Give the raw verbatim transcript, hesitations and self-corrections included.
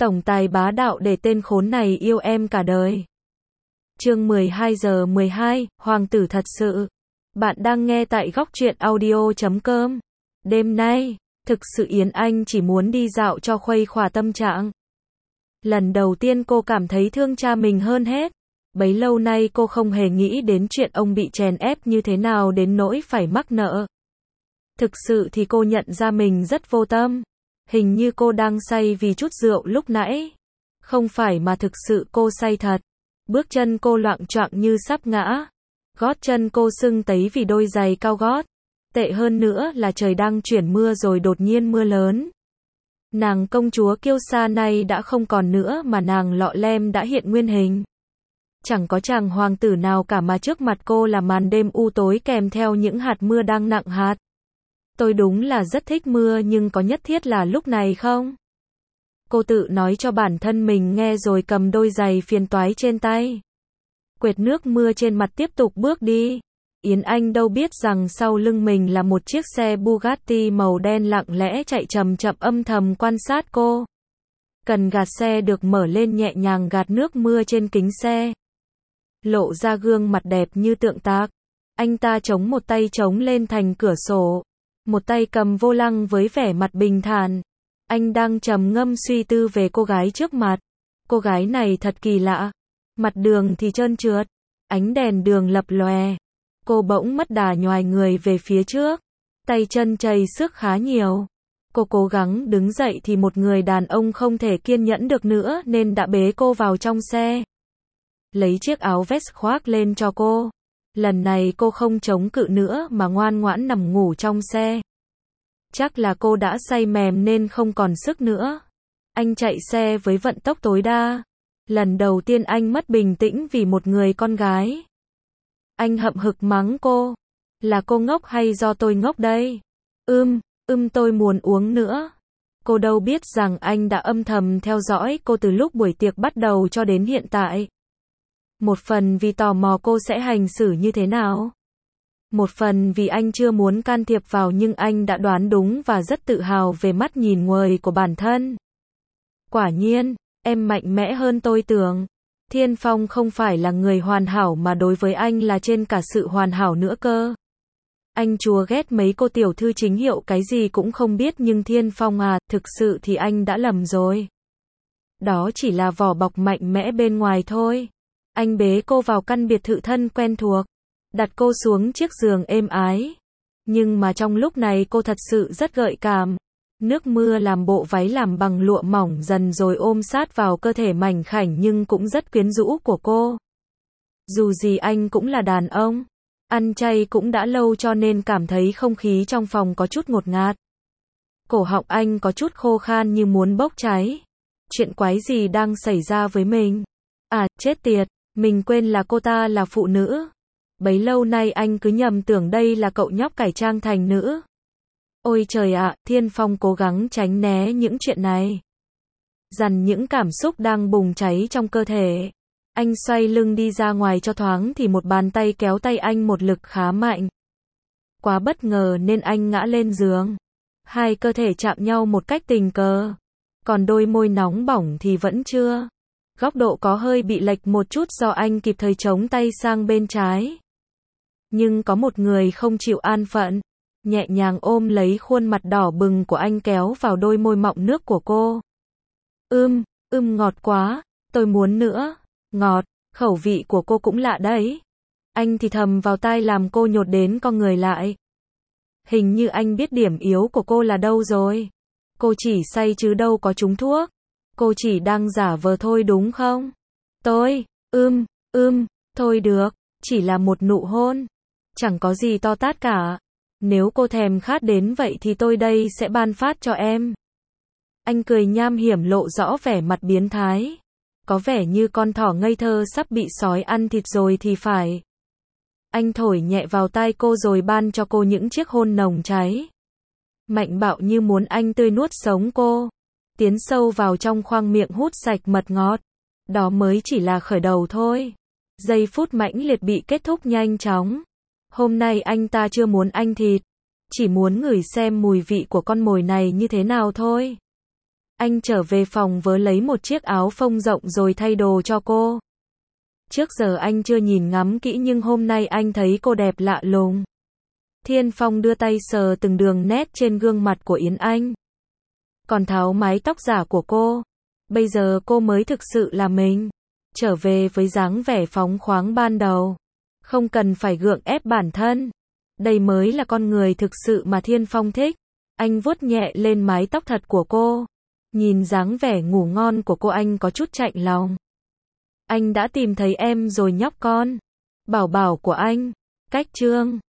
Tổng tài bá đạo để tên khốn này yêu em cả đời. Chương mười hai giờ mười hai, Hoàng tử thật sự. Bạn đang nghe tại góc truyện audio chấm com. Đêm nay, thực sự Yến Anh chỉ muốn đi dạo cho khuây khỏa tâm trạng. Lần đầu tiên cô cảm thấy thương cha mình hơn hết. Bấy lâu nay cô không hề nghĩ đến chuyện ông bị chèn ép như thế nào đến nỗi phải mắc nợ. Thực sự thì cô nhận ra mình rất vô tâm. Hình như cô đang say vì chút rượu lúc nãy. Không phải mà thực sự cô say thật. Bước chân cô loạng choạng như sắp ngã. Gót chân cô sưng tấy vì đôi giày cao gót. Tệ hơn nữa là trời đang chuyển mưa rồi đột nhiên mưa lớn. Nàng công chúa kiêu sa này đã không còn nữa mà nàng lọ lem đã hiện nguyên hình. Chẳng có chàng hoàng tử nào cả mà trước mặt cô là màn đêm u tối kèm theo những hạt mưa đang nặng hạt. Tôi đúng là rất thích mưa nhưng có nhất thiết là lúc này không? Cô tự nói cho bản thân mình nghe rồi cầm đôi giày phiền toái trên tay. Quệt nước mưa trên mặt tiếp tục bước đi. Yến Anh đâu biết rằng sau lưng mình là một chiếc xe Bugatti màu đen lặng lẽ chạy chậm chậm âm thầm quan sát cô. Cần gạt xe được mở lên nhẹ nhàng gạt nước mưa trên kính xe. Lộ ra gương mặt đẹp như tượng tạc. Anh ta chống một tay chống lên thành cửa sổ. Một tay cầm vô lăng với vẻ mặt bình thản. Anh đang trầm ngâm suy tư về cô gái trước mặt. Cô gái này thật kỳ lạ. Mặt đường thì trơn trượt. Ánh đèn đường lập lòe. Cô bỗng mất đà nhoài người về phía trước. Tay chân chảy sức khá nhiều. Cô cố gắng đứng dậy thì một người đàn ông không thể kiên nhẫn được nữa nên đã bế cô vào trong xe. Lấy chiếc áo vest khoác lên cho cô. Lần này cô không chống cự nữa mà ngoan ngoãn nằm ngủ trong xe. Chắc là cô đã say mềm nên không còn sức nữa. Anh chạy xe với vận tốc tối đa. Lần đầu tiên anh mất bình tĩnh vì một người con gái. Anh hậm hực mắng cô. Là cô ngốc hay do tôi ngốc đây? Ưm, ưm tôi muốn uống nữa. Cô đâu biết rằng anh đã âm thầm theo dõi cô từ lúc buổi tiệc bắt đầu cho đến hiện tại. Một phần vì tò mò cô sẽ hành xử như thế nào. Một phần vì anh chưa muốn can thiệp vào nhưng anh đã đoán đúng và rất tự hào về mắt nhìn nguời của bản thân. Quả nhiên, em mạnh mẽ hơn tôi tưởng. Thiên Phong không phải là người hoàn hảo mà đối với anh là trên cả sự hoàn hảo nữa cơ. Anh chúa ghét mấy cô tiểu thư chính hiệu cái gì cũng không biết nhưng Thiên Phong à, thực sự thì anh đã lầm rồi. Đó chỉ là vỏ bọc mạnh mẽ bên ngoài thôi. Anh bế cô vào căn biệt thự thân quen thuộc. Đặt cô xuống chiếc giường êm ái. Nhưng mà trong lúc này cô thật sự rất gợi cảm. Nước mưa làm bộ váy làm bằng lụa mỏng dần rồi ôm sát vào cơ thể mảnh khảnh nhưng cũng rất quyến rũ của cô. Dù gì anh cũng là đàn ông. Ăn chay cũng đã lâu cho nên cảm thấy không khí trong phòng có chút ngột ngạt. Cổ họng anh có chút khô khan như muốn bốc cháy. Chuyện quái gì đang xảy ra với mình? À, chết tiệt, mình quên là cô ta là phụ nữ. Bấy lâu nay anh cứ nhầm tưởng đây là cậu nhóc cải trang thành nữ. Ôi trời ạ, Thiên Phong cố gắng tránh né những chuyện này. Dằn những cảm xúc đang bùng cháy trong cơ thể. Anh xoay lưng đi ra ngoài cho thoáng thì một bàn tay kéo tay anh một lực khá mạnh. Quá bất ngờ nên anh ngã lên giường. Hai cơ thể chạm nhau một cách tình cờ. Còn đôi môi nóng bỏng thì vẫn chưa. Góc độ có hơi bị lệch một chút do anh kịp thời chống tay sang bên trái. Nhưng có một người không chịu an phận. Nhẹ nhàng ôm lấy khuôn mặt đỏ bừng của anh kéo vào đôi môi mọng nước của cô. Ưm, ưm ngọt quá, tôi muốn nữa. Ngọt, khẩu vị của cô cũng lạ đấy. Anh thì thầm vào tai làm cô nhột đến co người lại. Hình như anh biết điểm yếu của cô là đâu rồi. Cô chỉ say chứ đâu có trúng thuốc. Cô chỉ đang giả vờ thôi đúng không? Tôi, ưm, ưm, thôi được, chỉ là một nụ hôn. Chẳng có gì to tát cả. Nếu cô thèm khát đến vậy thì tôi đây sẽ ban phát cho em. Anh cười nham hiểm lộ rõ vẻ mặt biến thái. Có vẻ như con thỏ ngây thơ sắp bị sói ăn thịt rồi thì phải. Anh thổi nhẹ vào tai cô rồi ban cho cô những chiếc hôn nồng cháy. Mạnh bạo như muốn anh tươi nuốt sống cô. Tiến sâu vào trong khoang miệng hút sạch mật ngọt. Đó mới chỉ là khởi đầu thôi. Giây phút mãnh liệt bị kết thúc nhanh chóng. Hôm nay anh ta chưa muốn anh thịt. Chỉ muốn ngửi xem mùi vị của con mồi này như thế nào thôi. Anh trở về phòng vớ lấy một chiếc áo phông rộng rồi thay đồ cho cô. Trước giờ anh chưa nhìn ngắm kỹ nhưng hôm nay anh thấy cô đẹp lạ lùng. Thiên Phong đưa tay sờ từng đường nét trên gương mặt của Yến Anh. Còn tháo mái tóc giả của cô. Bây giờ cô mới thực sự là mình. Trở về với dáng vẻ phóng khoáng ban đầu. Không cần phải gượng ép bản thân. Đây mới là con người thực sự mà Thiên Phong thích. Anh vuốt nhẹ lên mái tóc thật của cô. Nhìn dáng vẻ ngủ ngon của cô anh có chút chạnh lòng. Anh đã tìm thấy em rồi nhóc con. Bảo bảo của anh. Cách chương